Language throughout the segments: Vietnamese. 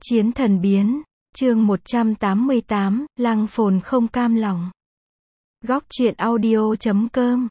Chiến thần biến, chương 188, Lăng Phồn không cam lòng. Góc truyện audio.com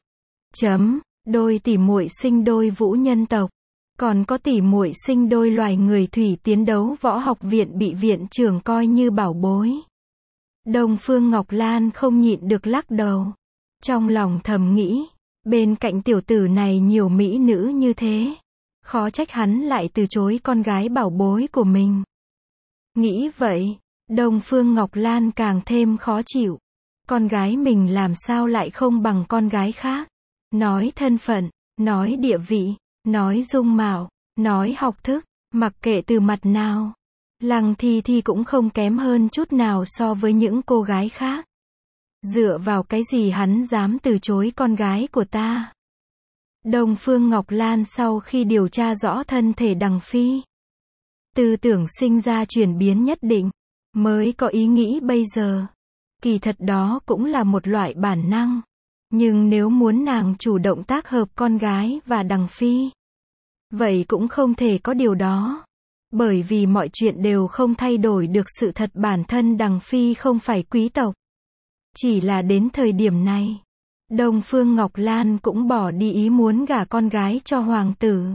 Đôi tỉ muội sinh đôi vũ nhân tộc. Còn có tỉ muội sinh đôi loài người thủy tiến đấu võ học viện bị viện trưởng coi như bảo bối. Đông Phương Ngọc Lan không nhịn được lắc đầu. Trong lòng thầm nghĩ, bên cạnh tiểu tử này nhiều mỹ nữ như thế. Khó trách hắn lại từ chối con gái bảo bối của mình. Nghĩ vậy, Đông Phương Ngọc Lan càng thêm khó chịu. Con gái mình làm sao lại không bằng con gái khác. Nói thân phận, nói địa vị, nói dung mạo, nói học thức, mặc kệ từ mặt nào. Lăng Thi Thi cũng không kém hơn chút nào so với những cô gái khác. Dựa vào cái gì hắn dám từ chối con gái của ta? Đông Phương Ngọc Lan sau khi điều tra rõ thân thể Đằng Phi, tư tưởng sinh ra chuyển biến nhất định, mới có ý nghĩ bây giờ. Kỳ thật đó cũng là một loại bản năng. Nhưng nếu muốn nàng chủ động tác hợp con gái và Đằng Phi, vậy cũng không thể có điều đó. Bởi vì mọi chuyện đều không thay đổi được sự thật bản thân Đằng Phi không phải quý tộc. Chỉ là đến thời điểm này, Đông Phương Ngọc Lan cũng bỏ đi ý muốn gả con gái cho hoàng tử.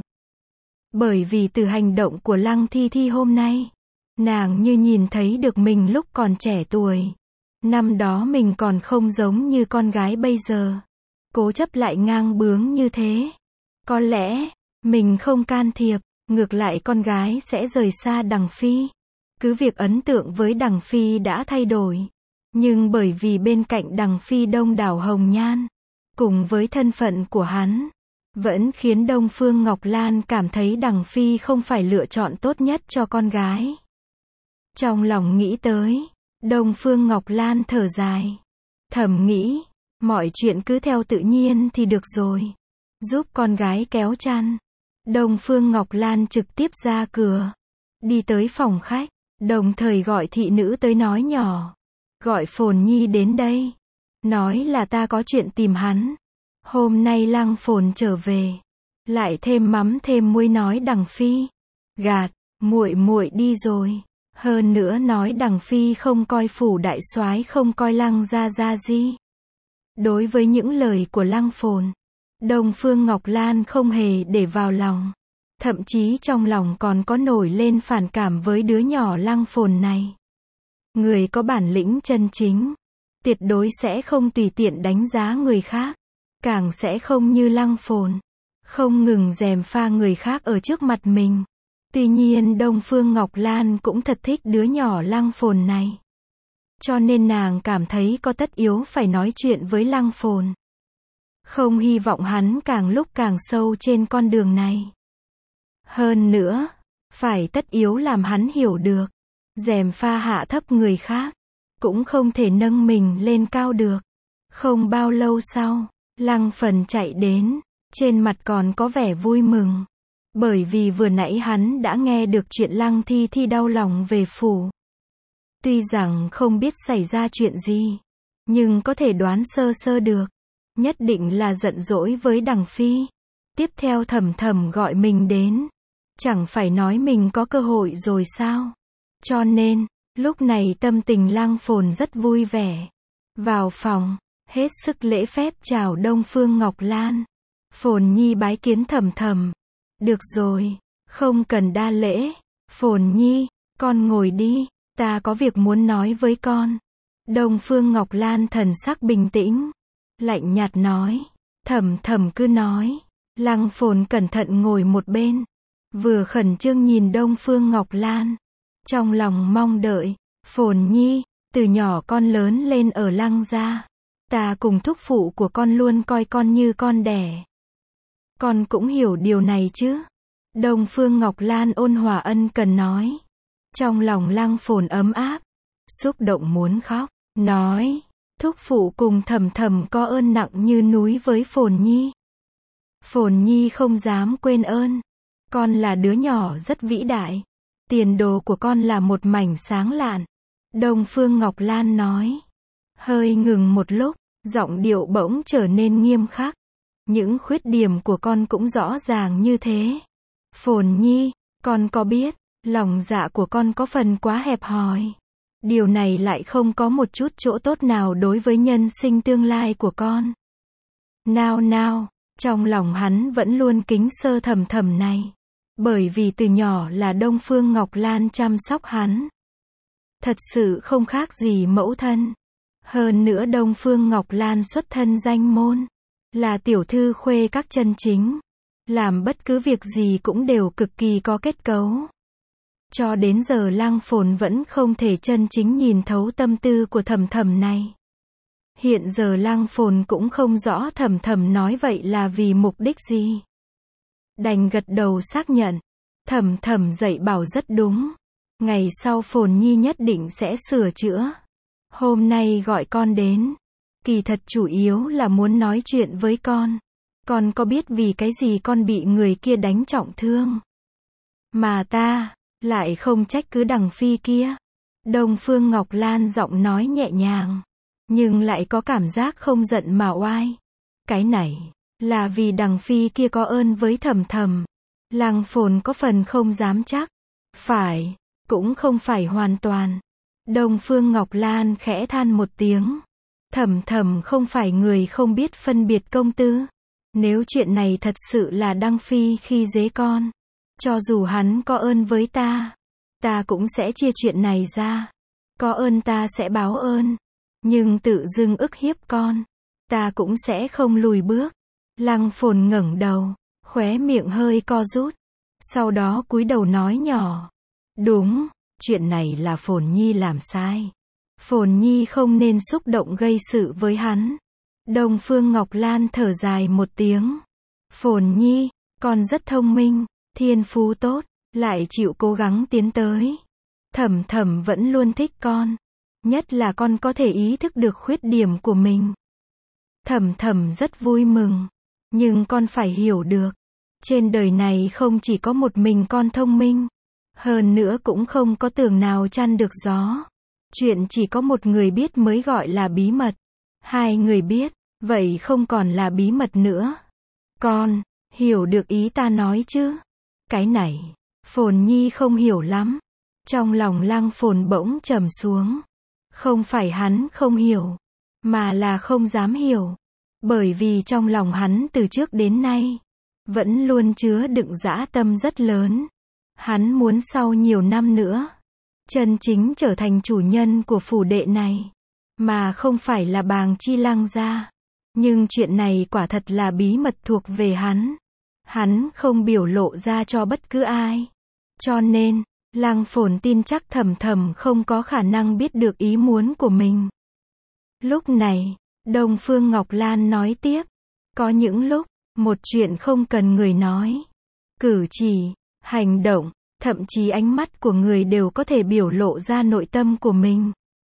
Bởi vì từ hành động của Lăng Thi Thi hôm nay, nàng như nhìn thấy được mình lúc còn trẻ tuổi. Năm đó mình còn không giống như con gái bây giờ. Cố chấp lại ngang bướng như thế. Có lẽ, mình không can thiệp, ngược lại con gái sẽ rời xa Đằng Phi. Cứ việc ấn tượng với Đằng Phi đã thay đổi. Nhưng bởi vì bên cạnh Đằng Phi đông đảo hồng nhan, cùng với thân phận của hắn, vẫn khiến Đông Phương Ngọc Lan cảm thấy Đằng Phi không phải lựa chọn tốt nhất cho con gái. Trong lòng nghĩ tới, Đông Phương Ngọc Lan thở dài. Thầm nghĩ, mọi chuyện cứ theo tự nhiên thì được rồi. Giúp con gái kéo chăn. Đông Phương Ngọc Lan trực tiếp ra cửa. Đi tới phòng khách, đồng thời gọi thị nữ tới nói nhỏ. Gọi Phồn Nhi đến đây. Nói là ta có chuyện tìm hắn. Hôm nay Lăng Phồn trở về. Lại thêm mắm thêm muối nói Đằng Phi. Gạt, muội muội đi rồi. Hơn nữa nói Đằng Phi không coi phủ đại soái, không coi Lăng gia gì. Đối với những lời của Lăng Phồn, Đông Phương Ngọc Lan không hề để vào lòng. Thậm chí trong lòng còn có nổi lên phản cảm với đứa nhỏ Lăng Phồn này. Người có bản lĩnh chân chính, tuyệt đối sẽ không tùy tiện đánh giá người khác. Càng sẽ không như Lăng Phồn, không ngừng gièm pha người khác ở trước mặt mình. Tuy nhiên Đông Phương Ngọc Lan cũng thật thích đứa nhỏ Lăng Phồn này. Cho nên nàng cảm thấy có tất yếu phải nói chuyện với Lăng Phồn. Không hy vọng hắn càng lúc càng sâu trên con đường này. Hơn nữa, phải tất yếu làm hắn hiểu được, gièm pha hạ thấp người khác, cũng không thể nâng mình lên cao được. Không bao lâu sau, Lăng Phồn chạy đến, trên mặt còn có vẻ vui mừng. Bởi vì vừa nãy hắn đã nghe được chuyện Lăng Thi Thi đau lòng về phủ. Tuy rằng không biết xảy ra chuyện gì, nhưng có thể đoán sơ sơ được. Nhất định là giận dỗi với Đằng Phi. Tiếp theo thầm thầm gọi mình đến. Chẳng phải nói mình có cơ hội rồi sao? Cho nên, lúc này tâm tình Lăng Phồn rất vui vẻ. Vào phòng, hết sức lễ phép chào Đông Phương Ngọc Lan. Phồn Nhi bái kiến thầm thầm. Được rồi, không cần đa lễ. Phồn Nhi, con ngồi đi, ta có việc muốn nói với con. Đông Phương Ngọc Lan thần sắc bình tĩnh, lạnh nhạt nói. Thầm thầm cứ nói. Lăng Phồn cẩn thận ngồi một bên, vừa khẩn trương nhìn Đông Phương Ngọc Lan, trong lòng mong đợi. Phồn Nhi, từ nhỏ con lớn lên ở Lăng gia, ta cùng thúc phụ của con luôn coi con như con đẻ. Con cũng hiểu điều này chứ? Đông Phương Ngọc Lan ôn hòa ân cần nói. Trong lòng Lăng Phồn ấm áp, xúc động muốn khóc, nói, thúc phụ cùng thầm thầm có ơn nặng như núi với Phồn Nhi. Phồn Nhi không dám quên ơn. Con là đứa nhỏ rất vĩ đại. Tiền đồ của con là một mảnh sáng lạn. Đông Phương Ngọc Lan nói. Hơi ngừng một lúc, giọng điệu bỗng trở nên nghiêm khắc. Những khuyết điểm của con cũng rõ ràng như thế. Phồn Nhi, con có biết, Lòng dạ của con có phần quá hẹp hòi. Điều này lại không có một chút chỗ tốt nào đối với nhân sinh tương lai của con. Nào nào, trong lòng hắn vẫn luôn kính sơ Thầm Thầm này. Bởi vì từ nhỏ là Đông Phương Ngọc Lan chăm sóc hắn. Thật sự không khác gì mẫu thân. Hơn nữa Đông Phương Ngọc Lan xuất thân danh môn. Là tiểu thư khuê các chân chính. Làm bất cứ việc gì cũng đều cực kỳ có kết cấu. Cho đến giờ Lăng Phồn vẫn không thể chân chính nhìn thấu tâm tư của Thầm Thầm này. Hiện giờ Lăng Phồn cũng không rõ Thầm Thầm nói vậy là vì mục đích gì. Đành gật đầu xác nhận. Thầm Thầm dạy bảo rất đúng. Ngày sau Phồn Nhi nhất định sẽ sửa chữa. Hôm nay gọi con đến. Kỳ thật chủ yếu là muốn nói chuyện với con. Con có biết vì cái gì con bị người kia đánh trọng thương? Mà ta lại không trách cứ đằng phi kia. Đông Phương Ngọc Lan giọng nói nhẹ nhàng. Nhưng lại có cảm giác không giận mà oai. Cái này là vì đằng phi kia có ơn với Thầm Thầm. Lăng Phồn có phần không dám chắc. Phải, cũng không phải hoàn toàn. Đông Phương Ngọc Lan khẽ than một tiếng. Thầm Thầm không phải người không biết phân biệt công tư. Nếu chuyện này thật sự là đăng phi khi dế con. Cho dù hắn có ơn với ta. Ta cũng sẽ chia chuyện này ra. Có ơn ta sẽ báo ơn. Nhưng tự dưng ức hiếp con. Ta cũng sẽ không lùi bước. Lăng Phồn ngẩng đầu. Khóe miệng hơi co rút. Sau đó cúi đầu nói nhỏ. Đúng, chuyện này là Phồn Nhi làm sai. Phồn Nhi không nên xúc động gây sự với hắn. Đông Phương Ngọc Lan thở dài một tiếng. Phồn Nhi, con rất thông minh, thiên phú tốt, lại chịu cố gắng tiến tới. Thầm Thầm vẫn luôn thích con. Nhất là con có thể ý thức được khuyết điểm của mình. Thầm Thầm rất vui mừng. Nhưng con phải hiểu được. Trên đời này không chỉ có một mình con thông minh. Hơn nữa cũng không có tường nào chăn được gió. Chuyện chỉ có một người biết mới gọi là bí mật. Hai người biết, vậy không còn là bí mật nữa. Con, hiểu được ý ta nói chứ? Cái này, Phồn Nhi không hiểu lắm. Trong lòng Lăng Phồn bỗng trầm xuống. Không phải hắn không hiểu, mà là không dám hiểu. Bởi vì trong lòng hắn từ trước đến nay, vẫn luôn chứa đựng dã tâm rất lớn. Hắn muốn sau nhiều năm nữa, chân chính trở thành chủ nhân của phủ đệ này. Mà không phải là Bàng Chi Lăng gia. Nhưng chuyện này quả thật là bí mật thuộc về hắn. Hắn không biểu lộ ra cho bất cứ ai. Cho nên, Lăng Phồn tin chắc Thầm Thầm không có khả năng biết được ý muốn của mình. Lúc này, Đông Phương Ngọc Lan nói tiếp. Có những lúc, một chuyện không cần người nói. Cử chỉ, hành động, thậm chí ánh mắt của người đều có thể biểu lộ ra nội tâm của mình.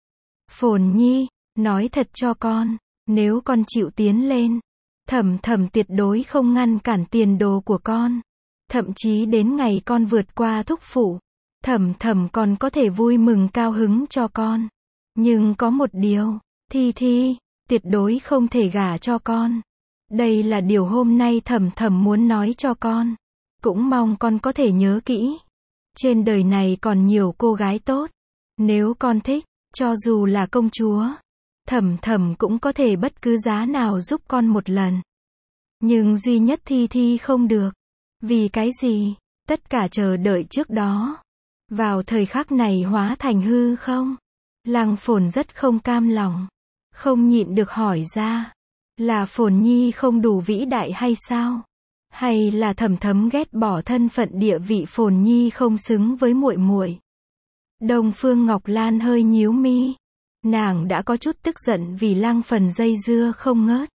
Phồn Nhi, nói thật cho con, nếu con chịu tiến lên, Thầm Thầm tuyệt đối không ngăn cản tiền đồ của con. Thậm chí đến ngày con vượt qua thúc phụ, Thầm Thầm còn có thể vui mừng cao hứng cho con. Nhưng có một điều, Thi Thi, tuyệt đối không thể gả cho con. Đây là điều hôm nay Thầm Thầm muốn nói cho con. Cũng mong con có thể nhớ kỹ. Trên đời này còn nhiều cô gái tốt. Nếu con thích, cho dù là công chúa, Thầm Thầm cũng có thể bất cứ giá nào giúp con một lần. Nhưng duy nhất Thi Thi không được. Vì cái gì? Tất cả chờ đợi trước đó. Vào thời khắc này hóa thành hư không? Lăng Phồn rất không cam lòng. Không nhịn được hỏi ra. Là Phồn Nhi không đủ vĩ đại hay sao? Hay là Thầm Thầm ghét bỏ thân phận địa vị Phồn Nhi không xứng với muội muội? Đông Phương Ngọc Lan hơi nhíu mi. Nàng đã có chút tức giận vì Lăng Phồn dây dưa không ngớt.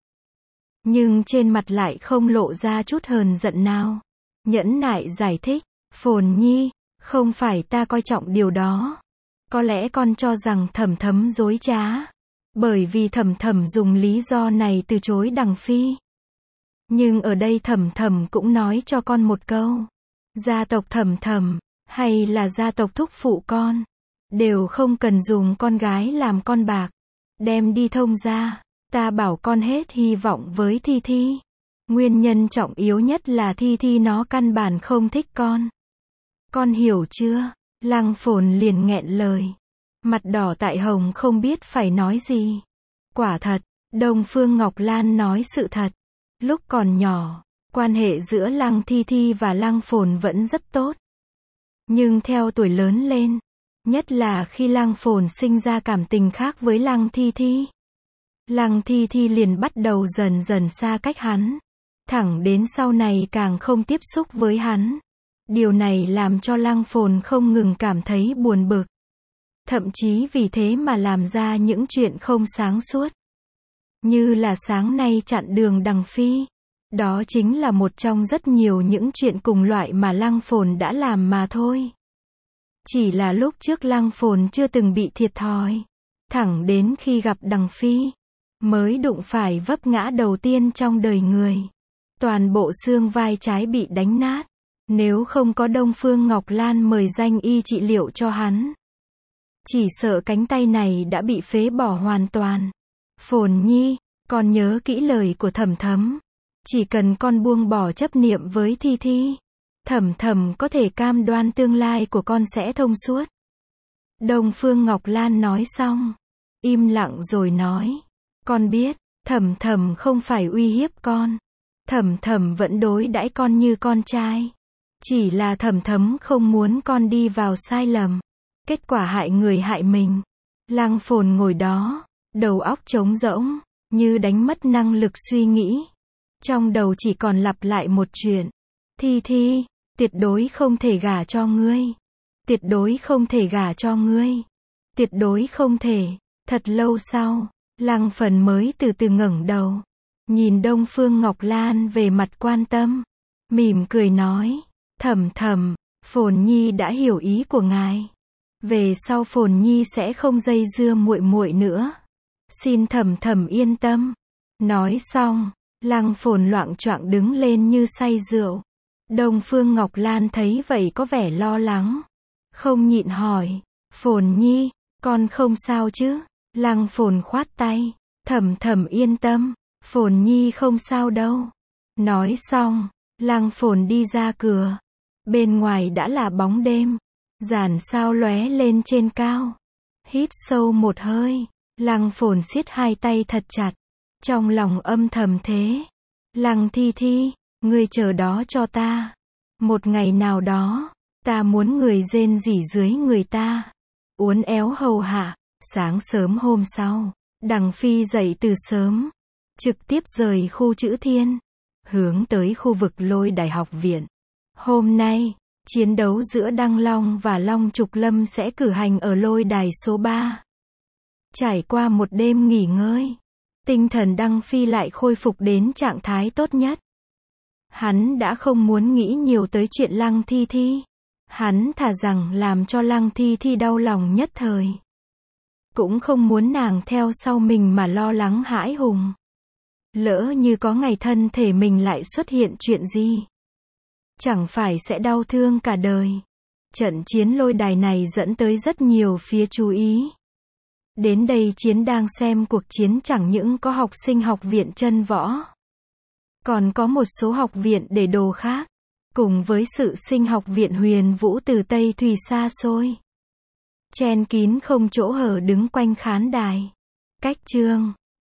Nhưng trên mặt lại không lộ ra chút hờn giận nào. Nhẫn nại giải thích. Phồn Nhi, không phải ta coi trọng điều đó. Có lẽ con cho rằng Thầm Thầm dối trá. Bởi vì Thầm Thầm dùng lý do này từ chối đằng phi. Nhưng ở đây Thầm Thầm cũng nói cho con một câu. Gia tộc Thầm Thầm, hay là gia tộc thúc phụ con, đều không cần dùng con gái làm con bạc. Đem đi thông ra. Ta bảo con hết hy vọng với Thi Thi. Nguyên nhân trọng yếu nhất là Thi Thi nó căn bản không thích con. Con hiểu chưa? Lăng Phồn liền nghẹn lời. Mặt đỏ tại hồng không biết phải nói gì. Quả thật, Đông Phương Ngọc Lan nói sự thật. Lúc còn nhỏ, quan hệ giữa Lăng Thi Thi và Lăng Phồn vẫn rất tốt. Nhưng theo tuổi lớn lên, nhất là khi Lăng Phồn sinh ra cảm tình khác với Lăng Thi Thi, Lăng Thi Thi liền bắt đầu dần dần xa cách hắn. Thẳng đến sau này càng không tiếp xúc với hắn. Điều này làm cho Lăng Phồn không ngừng cảm thấy buồn bực. Thậm chí vì thế mà làm ra những chuyện không sáng suốt. Như là sáng nay chặn đường Đằng Phi. Đó chính là một trong rất nhiều những chuyện cùng loại mà Lăng Phồn đã làm mà thôi. Chỉ là lúc trước Lăng Phồn chưa từng bị thiệt thòi. Thẳng đến khi gặp Đằng Phi, mới đụng phải vấp ngã đầu tiên trong đời người. Toàn bộ xương vai trái bị đánh nát. Nếu không có Đông Phương Ngọc Lan mời danh y trị liệu cho hắn, chỉ sợ cánh tay này đã bị phế bỏ hoàn toàn. Phồn Nhi, con nhớ kỹ lời của Thẩm Thấm. Chỉ cần con buông bỏ chấp niệm với Thi Thi, Thẩm Thẩm có thể cam đoan tương lai của con sẽ thông suốt. Đông Phương Ngọc Lan nói xong, im lặng rồi nói, con biết, Thẩm Thẩm không phải uy hiếp con. Thẩm Thẩm vẫn đối đãi con như con trai. Chỉ là Thẩm Thấm không muốn con đi vào sai lầm. Kết quả hại người hại mình. Lăng Phồn ngồi đó, đầu óc trống rỗng, như đánh mất năng lực suy nghĩ. Trong đầu chỉ còn lặp lại một chuyện. Thi Thi, tuyệt đối không thể gả cho ngươi. Tuyệt đối không thể gả cho ngươi. Tuyệt đối không thể. Thật lâu sau, Lăng Phồn mới từ từ ngẩng đầu. Nhìn Đông Phương Ngọc Lan về mặt quan tâm. Mỉm cười nói, Thẩm Thẩm, Phồn Nhi đã hiểu ý của ngài. Về sau Phồn Nhi sẽ không dây dưa muội muội nữa. Xin Thẩm Thẩm yên tâm. Nói xong, Lăng Phồn loạng choạng đứng lên như say rượu. Đông Phương Ngọc Lan thấy vậy có vẻ lo lắng. Không nhịn hỏi, Phồn Nhi, con không sao chứ? Lăng Phồn khoát tay, Thẩm Thẩm yên tâm, Phồn Nhi không sao đâu. Nói xong, Lăng Phồn đi ra cửa. Bên ngoài đã là bóng đêm. Giàn sao lóe lên trên cao. Hít sâu một hơi, Lăng Phồn siết hai tay thật chặt. Trong lòng âm thầm thế. Lăng Thi Thi, ngươi chờ đó cho ta. Một ngày nào đó, ta muốn người rên rỉ dưới người ta. Uốn éo hầu hạ. Sáng sớm hôm sau, Đằng Phi dậy từ sớm. Trực tiếp rời khu Chữ Thiên. Hướng tới khu vực Lôi Đài học viện. Hôm nay, chiến đấu giữa Đăng Long và Long Trục Lâm sẽ cử hành ở Lôi Đài số 3. Trải qua một đêm nghỉ ngơi, tinh thần Đăng Phi lại khôi phục đến trạng thái tốt nhất. Hắn đã không muốn nghĩ nhiều tới chuyện Lăng Thi Thi. Hắn thà rằng làm cho Lăng Thi Thi đau lòng nhất thời. Cũng không muốn nàng theo sau mình mà lo lắng hãi hùng. Lỡ như có ngày thân thể mình lại xuất hiện chuyện gì, chẳng phải sẽ đau thương cả đời. Trận chiến Lôi Đài này dẫn tới rất nhiều phía chú ý. Đến đây chiến đang xem cuộc chiến chẳng những có học sinh học viện Chân Võ, còn có một số học viện để đồ khác, cùng với sự sinh học viện Huyền Vũ từ Tây Thùy xa xôi. Chen kín không chỗ hở đứng quanh khán đài. Cách chương